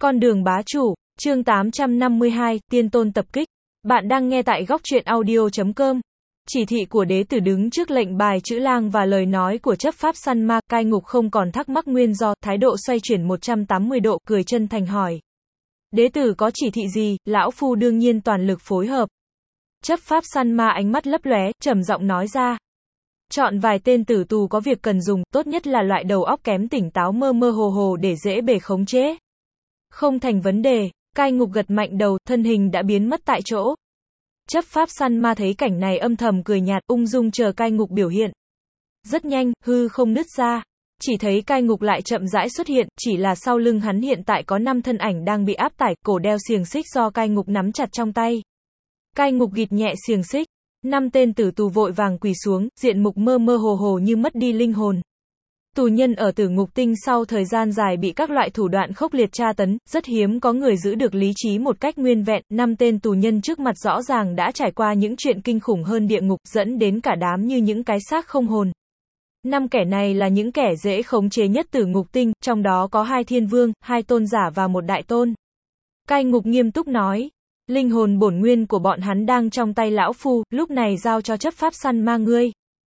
Con đường bá chủ, chương 852, tiên tôn tập kích. Bạn đang nghe tại góc truyện audio.com. Chỉ thị của đế tử đứng trước lệnh bài chữ lang và lời nói của chấp pháp săn ma, cai ngục không còn thắc mắc nguyên do, thái độ xoay chuyển 180 độ, cười chân thành hỏi. Đế tử có chỉ thị gì, lão phu đương nhiên toàn lực phối hợp. Chấp pháp săn ma ánh mắt lấp lóe, trầm giọng nói ra. Chọn vài tên tử tù có việc cần dùng, tốt nhất là loại đầu óc kém tỉnh táo mơ mơ hồ hồ để dễ bề khống chế. Không thành vấn đề, cai ngục gật mạnh đầu, thân hình đã biến mất tại chỗ. Chấp pháp săn ma thấy cảnh này âm thầm cười nhạt, ung dung chờ cai ngục biểu hiện. Rất nhanh, hư không nứt ra. Chỉ thấy cai ngục lại chậm rãi xuất hiện, chỉ là sau lưng hắn hiện tại có 5 thân ảnh đang bị áp tải, cổ đeo xiềng xích do cai ngục nắm chặt trong tay. Cai ngục gịt nhẹ xiềng xích, 5 tên tử tù vội vàng quỳ xuống, diện mục mơ mơ hồ hồ như mất đi linh hồn. Tù nhân ở Tử Ngục Tinh sau thời gian dài bị các loại thủ đoạn khốc liệt tra tấn, rất hiếm có người giữ được lý trí một cách nguyên vẹn. 5 tên tù nhân trước mặt rõ ràng đã trải qua những chuyện kinh khủng hơn địa ngục, dẫn đến cả đám như những cái xác không hồn. 5 kẻ này là những kẻ dễ khống chế nhất Tử Ngục Tinh, trong đó có 2 thiên vương, 2 tôn giả và 1 đại tôn. Cai ngục nghiêm túc nói, linh hồn bổn nguyên của bọn hắn đang trong tay lão phu, lúc này giao cho chấp pháp săn ma ngươi.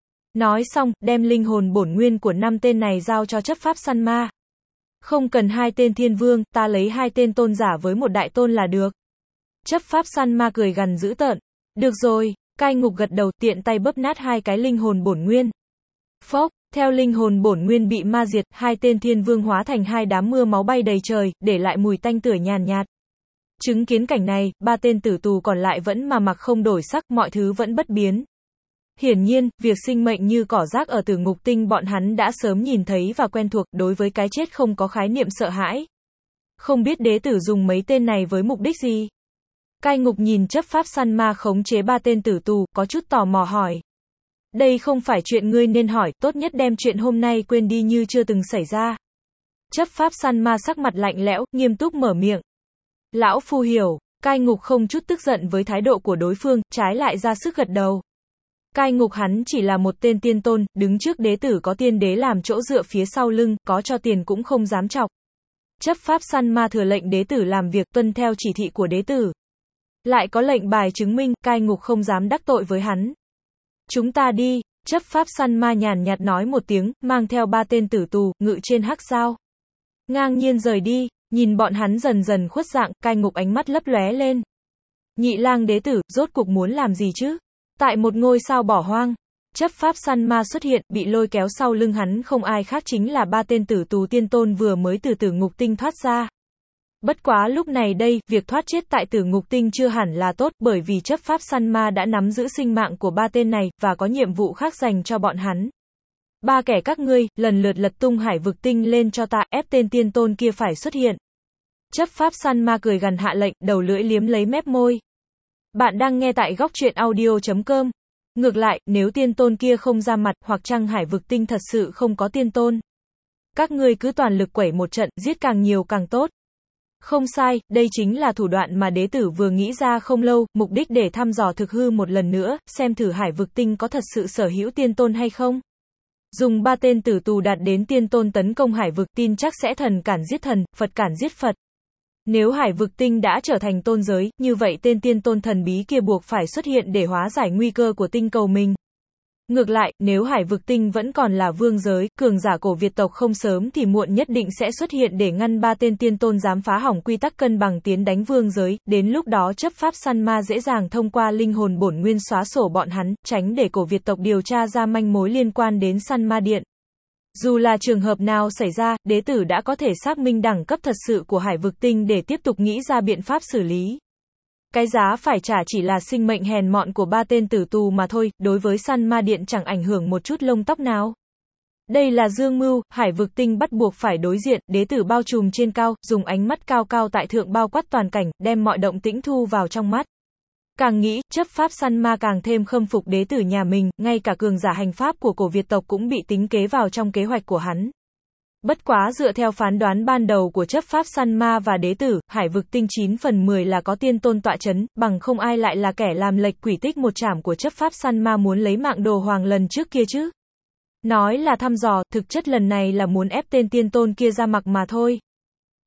Nói xong, đem linh hồn bổn nguyên của 5 tên này giao cho chấp pháp săn ma. Không cần 2 tên thiên vương, ta lấy 2 tên tôn giả với 1 đại tôn là được. Chấp pháp săn ma cười gằn dữ tợn. Được rồi, cai ngục gật đầu, tiện tay bóp nát 2 cái linh hồn bổn nguyên. Phốc, theo linh hồn bổn nguyên bị ma diệt, 2 tên thiên vương hóa thành 2 đám mưa máu bay đầy trời, để lại mùi tanh tưởi nhàn nhạt. Chứng kiến cảnh này, 3 tên tử tù còn lại vẫn mà mặc không đổi sắc, mọi thứ vẫn bất biến. Hiển nhiên, việc sinh mệnh như cỏ rác ở Tử Ngục Tinh bọn hắn đã sớm nhìn thấy và quen thuộc, đối với cái chết không có khái niệm sợ hãi. Không biết đế tử dùng mấy tên này với mục đích gì? Cai ngục nhìn chấp pháp săn ma khống chế 3 tên tử tù, có chút tò mò hỏi. Đây không phải chuyện ngươi nên hỏi, tốt nhất đem chuyện hôm nay quên đi như chưa từng xảy ra. Chấp pháp săn ma sắc mặt lạnh lẽo, nghiêm túc mở miệng. Lão phu hiểu, cai ngục không chút tức giận với thái độ của đối phương, trái lại ra sức gật đầu. Cai ngục hắn chỉ là một tên tiên tôn, đứng trước đế tử có tiên đế làm chỗ dựa phía sau lưng, có cho tiền cũng không dám chọc. Chấp pháp săn ma thừa lệnh đế tử làm việc tuân theo chỉ thị của đế tử. Lại có lệnh bài chứng minh, cai ngục không dám đắc tội với hắn. Chúng ta đi, chấp pháp săn ma nhàn nhạt nói một tiếng, mang theo 3 tên tử tù, ngự trên hắc sao. Ngang nhiên rời đi, nhìn bọn hắn dần dần khuất dạng, cai ngục ánh mắt lấp lóe lên. Nhị lang đế tử, rốt cuộc muốn làm gì chứ? Tại một ngôi sao bỏ hoang, chấp pháp săn ma xuất hiện, bị lôi kéo sau lưng hắn không ai khác chính là 3 tên tử tù tiên tôn vừa mới từ Tử Ngục Tinh thoát ra. Bất quá lúc này đây, việc thoát chết tại Tử Ngục Tinh chưa hẳn là tốt, bởi vì chấp pháp săn ma đã nắm giữ sinh mạng của 3 tên này, và có nhiệm vụ khác dành cho bọn hắn. 3 kẻ các ngươi, lần lượt lật tung Hải Vực Tinh lên cho ta, ép tên tiên tôn kia phải xuất hiện. Chấp pháp săn ma cười gằn hạ lệnh, đầu lưỡi liếm lấy mép môi. Bạn đang nghe tại góc truyện audio.com. Ngược lại, nếu tiên tôn kia không ra mặt, hoặc chăng Hải Vực Tinh thật sự không có tiên tôn. Các ngươi cứ toàn lực quẩy một trận, giết càng nhiều càng tốt. Không sai, đây chính là thủ đoạn mà đế tử vừa nghĩ ra không lâu, mục đích để thăm dò thực hư một lần nữa, xem thử Hải Vực Tinh có thật sự sở hữu tiên tôn hay không. Dùng 3 tên tử tù đạt đến tiên tôn tấn công Hải Vực, tin chắc sẽ thần cản giết thần, Phật cản giết Phật. Nếu Hải Vực Tinh đã trở thành tôn giới, như vậy tên tiên tôn thần bí kia buộc phải xuất hiện để hóa giải nguy cơ của tinh cầu mình. Ngược lại, nếu Hải Vực Tinh vẫn còn là vương giới, cường giả cổ Việt tộc không sớm thì muộn nhất định sẽ xuất hiện để ngăn 3 tên tiên tôn dám phá hỏng quy tắc cân bằng tiến đánh vương giới, đến lúc đó chấp pháp săn ma dễ dàng thông qua linh hồn bổn nguyên xóa sổ bọn hắn, tránh để cổ Việt tộc điều tra ra manh mối liên quan đến săn ma điện. Dù là trường hợp nào xảy ra, đế tử đã có thể xác minh đẳng cấp thật sự của Hải Vực Tinh để tiếp tục nghĩ ra biện pháp xử lý. Cái giá phải trả chỉ là sinh mệnh hèn mọn của 3 tên tử tù mà thôi, đối với săn ma điện chẳng ảnh hưởng một chút lông tóc nào. Đây là dương mưu, Hải Vực Tinh bắt buộc phải đối diện, đế tử bao trùm trên cao, dùng ánh mắt cao cao tại thượng bao quát toàn cảnh, đem mọi động tĩnh thu vào trong mắt. Càng nghĩ, chấp pháp săn ma càng thêm khâm phục đế tử nhà mình, ngay cả cường giả hành pháp của cổ Việt tộc cũng bị tính kế vào trong kế hoạch của hắn. Bất quá dựa theo phán đoán ban đầu của chấp pháp săn ma và đế tử, Hải Vực Tinh 9 phần 10 là có tiên tôn tọa chấn, bằng không ai lại là kẻ làm lệch quỷ tích một chảm của chấp pháp săn ma muốn lấy mạng đồ hoàng lần trước kia chứ. Nói là thăm dò, thực chất lần này là muốn ép tên tiên tôn kia ra mặt mà thôi.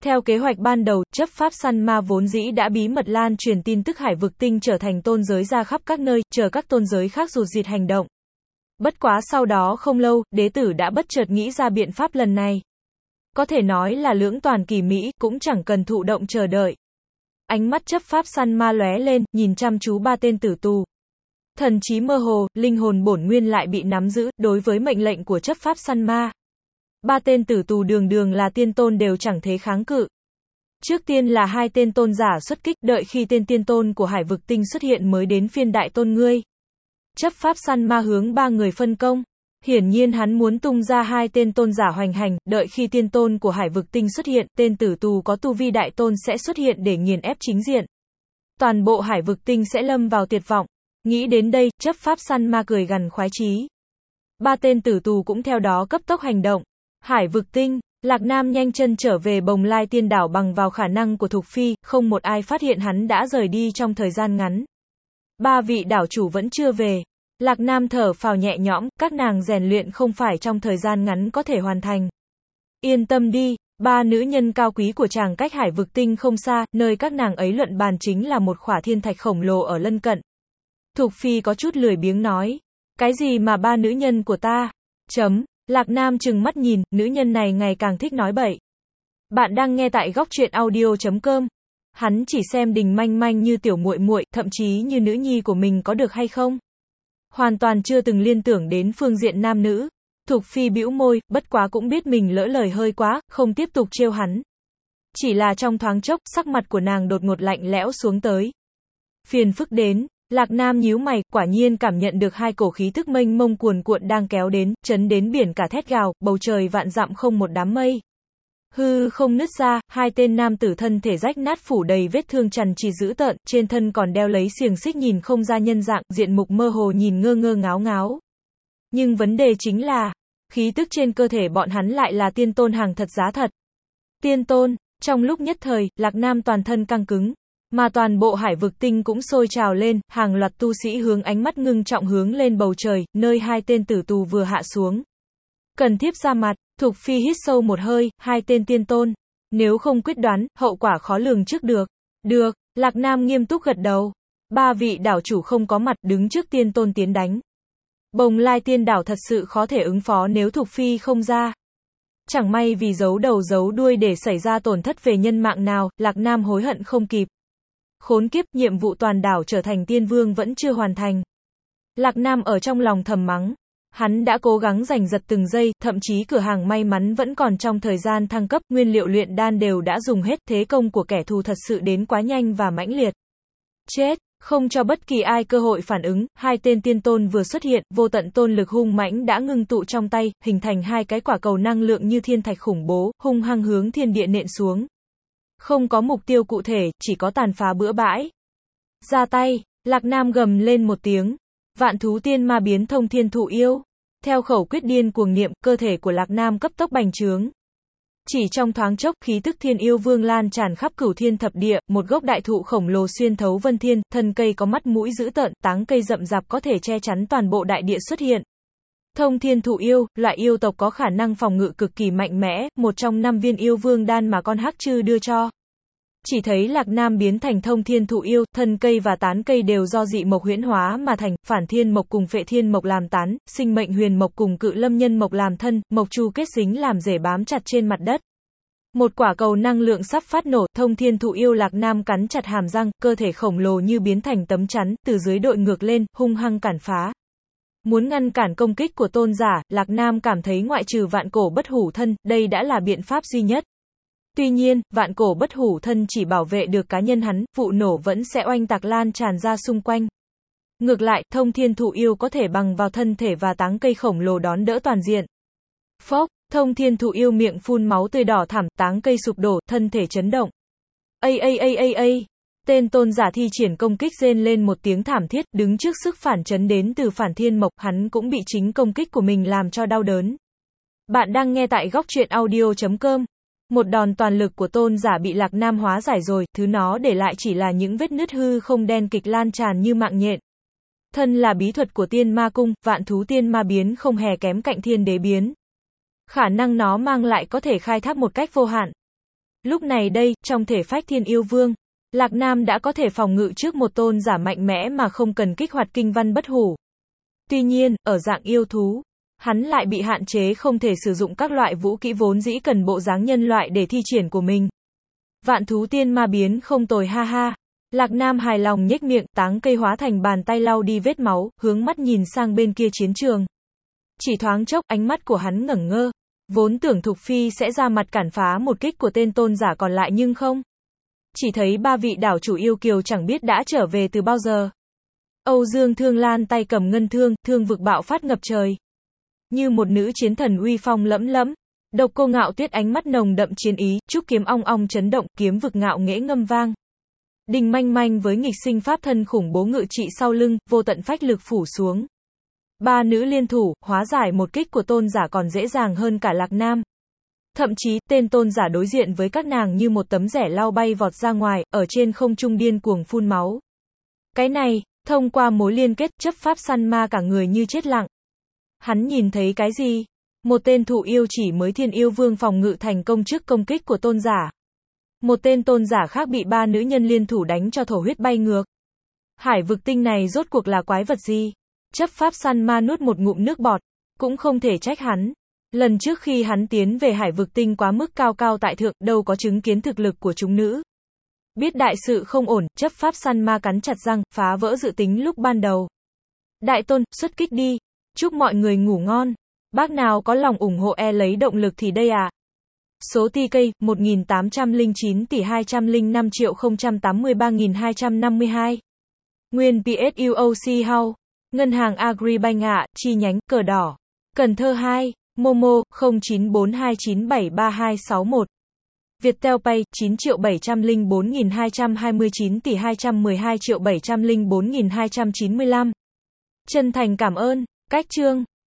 Theo kế hoạch ban đầu, chấp pháp săn ma vốn dĩ đã bí mật lan truyền tin tức Hải Vực Tinh trở thành tôn giới ra khắp các nơi, chờ các tôn giới khác rụt rịt hành động. Bất quá sau đó không lâu, đế tử đã bất chợt nghĩ ra biện pháp lần này. Có thể nói là lưỡng toàn kỳ mỹ, cũng chẳng cần thụ động chờ đợi. Ánh mắt chấp pháp săn ma lóe lên, nhìn chăm chú ba tên tử tù. Thần trí mơ hồ, linh hồn bổn nguyên lại bị nắm giữ, đối với mệnh lệnh của chấp pháp săn ma. Ba tên tử tù đường đường là tiên tôn đều chẳng thế kháng cự. Trước tiên là hai tên tôn giả xuất kích, đợi khi tên tiên tôn của Hải Vực Tinh xuất hiện mới đến phiên đại tôn ngươi. Chấp pháp săn ma hướng ba người phân công. Hiển nhiên hắn muốn tung ra hai tên tôn giả hoành hành, đợi khi tiên tôn của Hải Vực Tinh xuất hiện, tên tử tù có tu vi đại tôn sẽ xuất hiện để nghiền ép chính diện. Toàn bộ Hải Vực Tinh sẽ lâm vào tuyệt vọng. Nghĩ đến đây, chấp pháp săn ma cười gằn khoái chí. Ba tên tử tù cũng theo đó cấp tốc hành động. Hải Vực Tinh, Lạc Nam nhanh chân trở về Bồng Lai Tiên Đảo bằng vào khả năng của Thục Phi, không một ai phát hiện hắn đã rời đi trong thời gian ngắn. Ba vị đảo chủ vẫn chưa về. Lạc Nam thở phào nhẹ nhõm, các nàng rèn luyện không phải trong thời gian ngắn có thể hoàn thành. Yên tâm đi, ba nữ nhân cao quý của chàng cách Hải Vực Tinh không xa, nơi các nàng ấy luận bàn chính là một khỏa thiên thạch khổng lồ ở lân cận. Thục Phi có chút lười biếng nói. Cái gì mà ba nữ nhân của ta? Lạc Nam trừng mắt nhìn, nữ nhân này ngày càng thích nói bậy. Bạn đang nghe tại góc truyện audio.com. Hắn chỉ xem Đình Manh Manh như tiểu muội muội, thậm chí như nữ nhi của mình có được hay không? Hoàn toàn chưa từng liên tưởng đến phương diện nam nữ. Thục Phi bĩu môi, bất quá cũng biết mình lỡ lời hơi quá, không tiếp tục trêu hắn. Chỉ là trong thoáng chốc, sắc mặt của nàng đột ngột lạnh lẽo xuống tới. Phiền phức đến. Lạc Nam nhíu mày, quả nhiên cảm nhận được hai cổ khí tức mênh mông cuồn cuộn đang kéo đến, chấn đến biển cả thét gào, bầu trời vạn dặm không một đám mây. Hư không nứt ra, hai tên nam tử thân thể rách nát phủ đầy vết thương trằn trì dữ tợn, trên thân còn đeo lấy xiềng xích nhìn không ra nhân dạng, diện mục mơ hồ nhìn ngơ ngơ ngáo ngáo. Nhưng vấn đề chính là, khí tức trên cơ thể bọn hắn lại là tiên tôn hàng thật giá thật. Tiên tôn, trong lúc nhất thời, Lạc Nam toàn thân căng cứng. Mà toàn bộ Hải Vực Tinh cũng sôi trào lên, hàng loạt tu sĩ hướng ánh mắt ngưng trọng hướng lên bầu trời, nơi hai tên tử tù vừa hạ xuống. Cần thiếp ra mặt, Thục Phi hít sâu một hơi, hai tên tiên tôn. Nếu không quyết đoán, hậu quả khó lường trước được. Được, Lạc Nam nghiêm túc gật đầu. Ba vị đảo chủ không có mặt, đứng trước tiên tôn tiến đánh. Bồng Lai Tiên Đảo thật sự khó thể ứng phó nếu Thục Phi không ra. Chẳng may vì giấu đầu giấu đuôi để xảy ra tổn thất về nhân mạng nào, Lạc Nam hối hận không kịp. Khốn kiếp, nhiệm vụ toàn đảo trở thành tiên vương vẫn chưa hoàn thành. Lạc Nam ở trong lòng thầm mắng. Hắn đã cố gắng giành giật từng giây, thậm chí cửa hàng may mắn vẫn còn trong thời gian thăng cấp, nguyên liệu luyện đan đều đã dùng hết, thế công của kẻ thù thật sự đến quá nhanh và mãnh liệt. Chết, không cho bất kỳ ai cơ hội phản ứng, hai tên tiên tôn vừa xuất hiện, vô tận tôn lực hung mãnh đã ngưng tụ trong tay, hình thành hai cái quả cầu năng lượng như thiên thạch khủng bố, hung hăng hướng thiên địa nện xuống. Không có mục tiêu cụ thể, chỉ có tàn phá bừa bãi. Ra tay, Lạc Nam gầm lên một tiếng. Vạn thú tiên ma biến thông thiên thụ yêu. Theo khẩu quyết điên cuồng niệm, cơ thể của Lạc Nam cấp tốc bành trướng. Chỉ trong thoáng chốc, khí tức thiên yêu vương lan tràn khắp cửu thiên thập địa, một gốc đại thụ khổng lồ xuyên thấu vân thiên, thân cây có mắt mũi dữ tợn, táng cây rậm rạp có thể che chắn toàn bộ đại địa xuất hiện. Thông thiên thụ yêu, loại yêu tộc có khả năng phòng ngự cực kỳ mạnh mẽ, một trong 5 viên yêu vương đan mà con hắc chư đưa cho. Chỉ thấy Lạc Nam biến thành thông thiên thụ yêu, thân cây và tán cây đều do dị mộc huyễn hóa mà thành, phản thiên mộc cùng phệ thiên mộc làm tán, sinh mệnh huyền mộc cùng cự lâm nhân mộc làm thân, mộc chu kết dính làm rễ bám chặt trên mặt đất. Một quả cầu năng lượng sắp phát nổ, thông thiên thụ yêu Lạc Nam cắn chặt hàm răng, cơ thể khổng lồ như biến thành tấm chắn, từ dưới đội ngược lên, hung hăng cản phá. Muốn ngăn cản công kích của tôn giả, Lạc Nam cảm thấy ngoại trừ vạn cổ bất hủ thân, đây đã là biện pháp duy nhất. Tuy nhiên, vạn cổ bất hủ thân chỉ bảo vệ được cá nhân hắn, vụ nổ vẫn sẽ oanh tạc lan tràn ra xung quanh. Ngược lại, thông thiên thụ yêu có thể bằng vào thân thể và táng cây khổng lồ đón đỡ toàn diện. Phốc, thông thiên thụ yêu miệng phun máu tươi đỏ thẳm, táng cây sụp đổ, thân thể chấn động. Tên tôn giả thi triển công kích rên lên một tiếng thảm thiết, đứng trước sức phản chấn đến từ phản thiên mộc, hắn cũng bị chính công kích của mình làm cho đau đớn. Bạn đang nghe tại góc truyện audio.com. Một đòn toàn lực của tôn giả bị Lạc Nam hóa giải rồi, thứ nó để lại chỉ là những vết nứt hư không đen kịch lan tràn như mạng nhện. Thân là bí thuật của tiên ma cung, vạn thú tiên ma biến không hề kém cạnh thiên đế biến. Khả năng nó mang lại có thể khai thác một cách vô hạn. Lúc này đây, trong thể phách Thiên Yêu Vương, Lạc Nam đã có thể phòng ngự trước một tôn giả mạnh mẽ mà không cần kích hoạt kinh văn bất hủ. Tuy nhiên, ở dạng yêu thú, hắn lại bị hạn chế không thể sử dụng các loại vũ kỹ vốn dĩ cần bộ dáng nhân loại để thi triển của mình. Vạn thú tiên ma biến không tồi ha ha. Lạc Nam hài lòng nhếch miệng, táng cây hóa thành bàn tay lau đi vết máu, hướng mắt nhìn sang bên kia chiến trường. Chỉ thoáng chốc, ánh mắt của hắn ngẩn ngơ. Vốn tưởng Thục Phi sẽ ra mặt cản phá một kích của tên tôn giả còn lại nhưng không. Chỉ thấy ba vị đảo chủ yêu kiều chẳng biết đã trở về từ bao giờ. Âu Dương Thương Lan tay cầm ngân thương, thương vực bạo phát ngập trời. Như một nữ chiến thần uy phong lẫm lẫm. Độc Cô Ngạo Tuyết ánh mắt nồng đậm chiến ý, trúc kiếm ong ong chấn động, kiếm vực ngạo nghễ ngâm vang. Đình Manh Manh với nghịch sinh pháp thân khủng bố ngự trị sau lưng, vô tận phách lực phủ xuống. Ba nữ liên thủ, hóa giải một kích của tôn giả còn dễ dàng hơn cả Lạc Nam. Thậm chí, tên tôn giả đối diện với các nàng như một tấm rẻ lau bay vọt ra ngoài, ở trên không trung điên cuồng phun máu. Cái này, thông qua mối liên kết, chấp pháp săn ma cả người như chết lặng. Hắn nhìn thấy cái gì? Một tên thụ yêu chỉ mới Thiên Yêu Vương phòng ngự thành công trước công kích của tôn giả. Một tên tôn giả khác bị ba nữ nhân liên thủ đánh cho thổ huyết bay ngược. Hải vực tinh này rốt cuộc là quái vật gì? Chấp pháp săn ma nuốt một ngụm nước bọt. Cũng không thể trách hắn. Lần trước khi hắn tiến về hải vực tinh quá mức cao cao tại thượng, đâu có chứng kiến thực lực của chúng nữ. Biết đại sự không ổn, chấp pháp săn ma cắn chặt răng, phá vỡ dự tính lúc ban đầu. Đại tôn, xuất kích đi. Chúc mọi người ngủ ngon. Bác nào có lòng ủng hộ lấy động lực thì đây à. Số TK, 1809 tỷ 205 triệu 083.252. Nguyên PSUOC House. Ngân hàng Agribank ạ, chi nhánh, cờ đỏ. Cần Thơ 2. Momo, 0942973261. Viettel Pay, 9.704.229 tỷ 212.704.295. Chân thành cảm ơn. Cách chương.